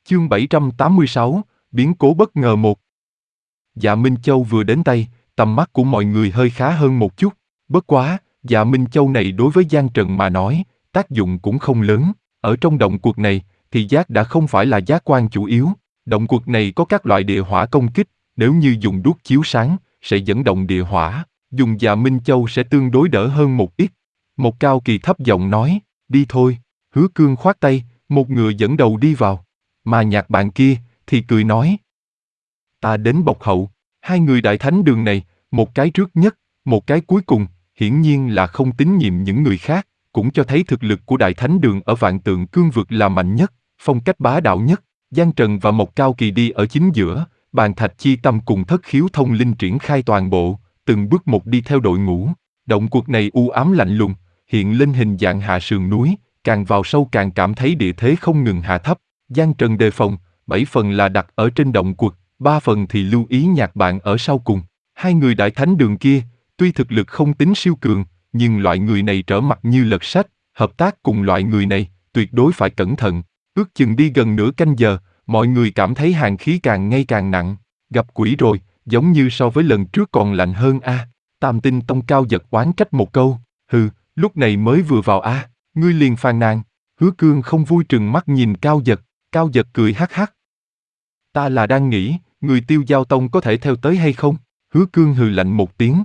Chương 786, biến cố bất ngờ một. Dạ Minh Châu vừa đến tay, tầm mắt của mọi người hơi khá hơn một chút. Bất quá, Dạ Minh Châu này đối với Giang Trần mà nói, tác dụng cũng không lớn. Ở trong động quật này, thì giác đã không phải là giác quan chủ yếu. Động quật này có các loại địa hỏa công kích, nếu như dùng đuốc chiếu sáng, sẽ dẫn động địa hỏa. Dùng Dạ Minh Châu sẽ tương đối đỡ hơn một ít. Một Cao Kỳ thấp giọng nói, đi thôi. Hứa Cương khoát tay, một người dẫn đầu đi vào. Mà nhạc bạn kia, thì cười nói. Ta đến bọc hậu, hai người đại thánh đường này, một cái trước nhất, một cái cuối cùng, hiển nhiên là không tín nhiệm những người khác, cũng cho thấy thực lực của đại thánh đường ở Vạn Tượng Cương vực là mạnh nhất, phong cách bá đạo nhất. Giang Trần và Mộc Cao Kỳ đi ở chính giữa, Bàn Thạch Chi Tâm cùng Thất Khiếu Thông Linh triển khai toàn bộ, từng bước một đi theo đội ngũ. Động quật này u ám lạnh lùng, hiện lên hình dạng hạ sườn núi, càng vào sâu càng cảm thấy địa thế không ngừng hạ thấp. Giang Trần đề phòng, 7 phần là đặt ở trên động quật, 3 phần thì lưu ý nhạc bạn ở sau cùng. Hai người đại thánh đường kia, tuy thực lực không tính siêu cường, nhưng loại người này trở mặt như lật sách, hợp tác cùng loại người này, tuyệt đối phải cẩn thận. Ước chừng đi gần nửa canh giờ, mọi người cảm thấy hàn khí càng ngày càng nặng. Gặp quỷ rồi, giống như so với lần trước còn lạnh hơn a. Tam Tinh Tông Cao Giật oán trách một câu, hừ, lúc này mới vừa vào a, ngươi liền phàn nàn. Hứa Cương không vui trừng mắt nhìn Cao Giật cười hắc hắc. Ta là đang nghĩ, người Tiêu Giao Tông có thể theo tới hay không? Hứa Cương hừ lạnh một tiếng.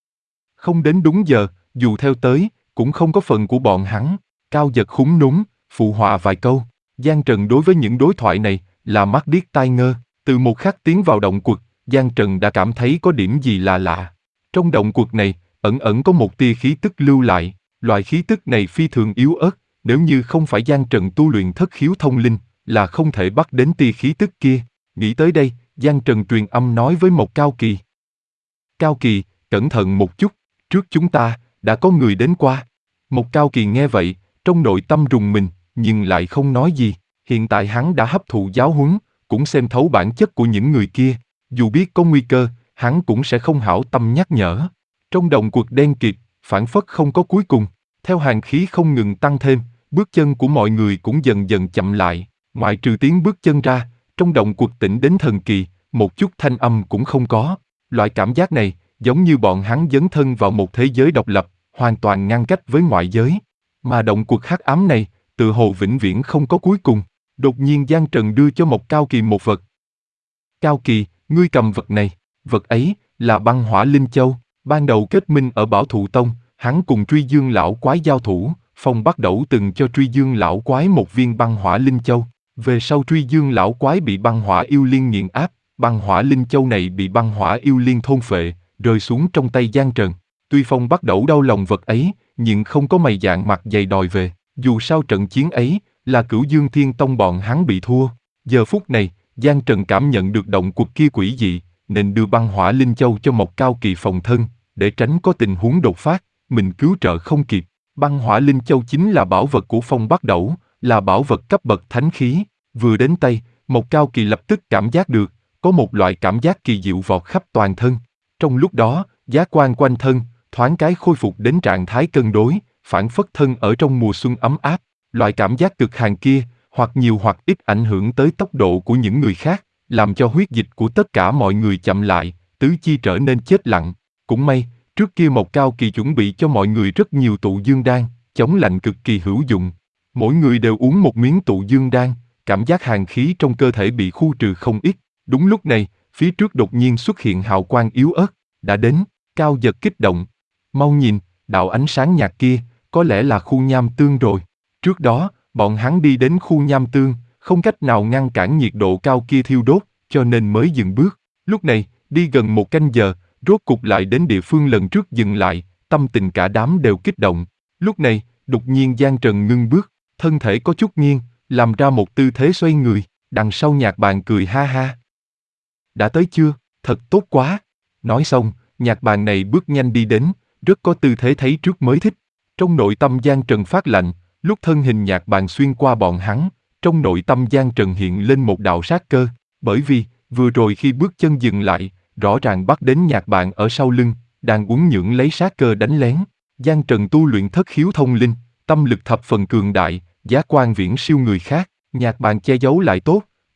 Không đến đúng giờ, dù theo tới, cũng không có phần của bọn hắn. Cao Giật khúm núm, phụ họa vài câu. Giang Trần đối với những đối thoại này, là mắt điếc tai ngơ. Từ một khắc tiến vào động quật, Giang Trần đã cảm thấy có điểm gì là lạ. Trong động quật này, ẩn ẩn có một tia khí tức lưu lại. Loại khí tức này phi thường yếu ớt, nếu như không phải Giang Trần tu luyện Thất Khiếu Thông Linh, là không thể bắt đến tia khí tức kia. Nghĩ tới đây, Giang Trần truyền âm nói với Mộc Cao Kỳ. Cao Kỳ, cẩn thận một chút, trước chúng ta, đã có người đến qua. Mộc Cao Kỳ nghe vậy, trong nội tâm rùng mình, nhưng lại không nói gì. Hiện tại hắn đã hấp thụ giáo huấn, cũng xem thấu bản chất của những người kia. Dù biết có nguy cơ, hắn cũng sẽ không hảo tâm nhắc nhở. Trong động quật đen kịt, phảng phất không có cuối cùng. Theo hàn khí không ngừng tăng thêm, bước chân của mọi người cũng dần dần chậm lại. Ngoại trừ tiếng bước chân ra, trong động quật tĩnh đến thần kỳ, một chút thanh âm cũng không có. Loại cảm giác này, giống như bọn hắn dấn thân vào một thế giới độc lập, hoàn toàn ngăn cách với ngoại giới. Mà động quật hắc ám này, tự hồ vĩnh viễn không có cuối cùng. Đột nhiên Giang Trần đưa cho Mộc Cao Kỳ một vật. Cao Kỳ, ngươi cầm vật này. Vật ấy, là băng hỏa linh châu. Ban đầu kết minh ở Bảo Thụ Tông, hắn cùng Truy Dương lão quái giao thủ, Phong Bắc Đẩu từng cho Truy Dương lão quái một viên băng hỏa linh châu. Về sau Truy Dương lão quái bị băng hỏa yêu liên nghiền áp, băng hỏa linh châu này bị băng hỏa yêu liên thôn phệ, rơi xuống trong tay Giang Trần. Tuy Phong Bắc Đẩu đau lòng vật ấy, nhưng không có mày dạn mặt dày đòi về. Dù sao trận chiến ấy, là Cửu Dương Thiên Tông bọn hắn bị thua. Giờ phút này, Giang Trần cảm nhận được động quật kia quỷ dị, nên đưa băng hỏa linh châu cho Mộc Cao Kỳ phòng thân, để tránh có tình huống đột phát, mình cứu trợ không kịp. Băng hỏa linh châu chính là bảo vật của Phong Bắc Đẩu, là bảo vật cấp bậc thánh khí. Vừa đến tay, Mộc Cao Kỳ lập tức cảm giác được, có một loại cảm giác kỳ diệu vọt khắp toàn thân. Trong lúc đó, giác quan quanh thân, thoáng cái khôi phục đến trạng thái cân đối, phảng phất thân ở trong mùa xuân ấm áp. Loại cảm giác cực hàn kia, hoặc nhiều hoặc ít ảnh hưởng tới tốc độ của những người khác, làm cho huyết dịch của tất cả mọi người chậm lại, tứ chi trở nên chết lặng. Cũng may, trước kia Mộc Cao Kỳ chuẩn bị cho mọi người rất nhiều tụ dương đan, chống lạnh cực kỳ hữu dụng. Mỗi người đều uống một miếng tụ dương đan, cảm giác hàn khí trong cơ thể bị khu trừ không ít. Đúng lúc này, phía trước đột nhiên xuất hiện hào quang yếu ớt, đã đến. Cao Giật kích động. Mau nhìn, đạo ánh sáng nhạt kia, có lẽ là khu nham tương rồi. Trước đó, bọn hắn đi đến khu nham tương, không cách nào ngăn cản nhiệt độ cao kia thiêu đốt, cho nên mới dừng bước. Lúc này, đi gần một canh giờ, rốt cục lại đến địa phương lần trước dừng lại, tâm tình cả đám đều kích động. Lúc này, đột nhiên Giang Trần ngưng bước, thân thể có chút nghiêng, làm ra một tư thế xoay người, đằng sau Nhạc Bàn cười ha ha. Đã tới chưa? Thật tốt quá. Nói xong, Nhạc Bàn này bước nhanh đi đến, rất có tư thế thấy trước mới thích. Trong nội tâm Giang Trần phát lạnh, lúc thân hình Nhạc Bàn xuyên qua bọn hắn, trong nội tâm Giang Trần hiện lên một đạo sát cơ, bởi vì, vừa rồi khi bước chân dừng lại, rõ ràng bắt đến Nhạc Bàn ở sau lưng, đang uốn nhượng lấy sát cơ đánh lén. Giang Trần tu luyện Thất Khiếu Thông Linh, tâm lực thập phần cường đại, giác quan viễn siêu người khác, Nhạc Bàn che giấu lại tốt,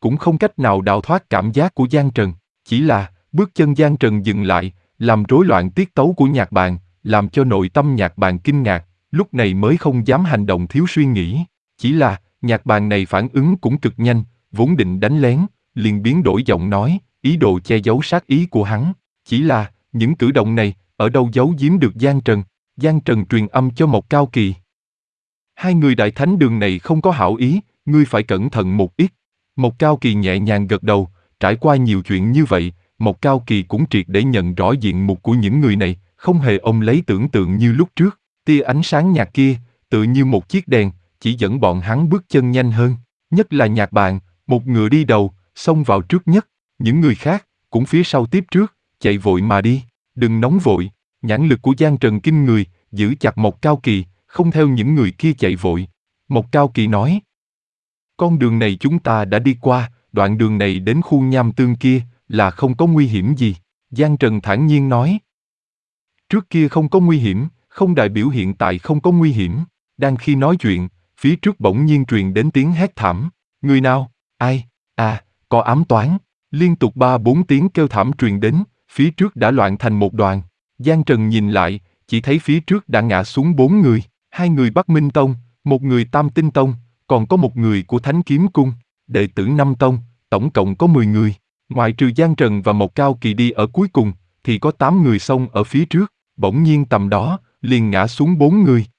cũng không cách nào đào thoát cảm giác của Giang Trần. Chỉ là, bước chân Giang Trần dừng lại, làm rối loạn tiết tấu của nhạc bàn, làm cho nội tâm nhạc bàn kinh ngạc, lúc này mới không dám hành động thiếu suy nghĩ. Chỉ là, nhạc bàn này phản ứng cũng cực nhanh, vốn định đánh lén, liền biến đổi giọng nói, ý đồ che giấu sát ý của hắn. Chỉ là, những cử động này, ở đâu giấu giếm được Giang Trần. Giang Trần truyền âm cho Mộc Cao Kỳ. Hai người đại thánh đường này không có hảo ý, ngươi phải cẩn thận một ít. Mộc Cao Kỳ nhẹ nhàng gật đầu, trải qua nhiều chuyện như vậy, Mộc Cao Kỳ cũng triệt để nhận rõ diện mục của những người này, không hề ôm lấy tưởng tượng như lúc trước. Tia ánh sáng nhạt kia, tựa như một chiếc đèn, chỉ dẫn bọn hắn bước chân nhanh hơn. Nhất là nhạc bàn, một ngựa đi đầu, xông vào trước nhất, những người khác, cũng phía sau tiếp trước, chạy vội mà đi. Đừng nóng vội, nhãn lực của Giang Trần kinh người, giữ chặt Mộc Cao Kỳ, không theo những người kia chạy vội. Mộc Cao Kỳ nói, con đường này chúng ta đã đi qua, đoạn đường này đến khu nham tương kia, là không có nguy hiểm gì. Giang Trần thản nhiên nói, trước kia không có nguy hiểm, không đại biểu hiện tại không có nguy hiểm. Đang khi nói chuyện, phía trước bỗng nhiên truyền đến tiếng hét thảm. Người nào? Ai? À, có ám toán. Liên tục 3-4 tiếng kêu thảm truyền đến, phía trước đã loạn thành một đoàn. Giang Trần nhìn lại, chỉ thấy phía trước đã ngã xuống 4 người. 2 người Bắc Minh Tông, 1 người Tam Tinh Tông, còn có 1 người của Thánh Kiếm Cung. Đệ tử 5 tông, tổng cộng có 10 người. Ngoại trừ Giang Trần và Mộc Cao Kỳ đi ở cuối cùng, thì có 8 người xông ở phía trước. Bỗng nhiên tầm đó, liền ngã xuống 4 người.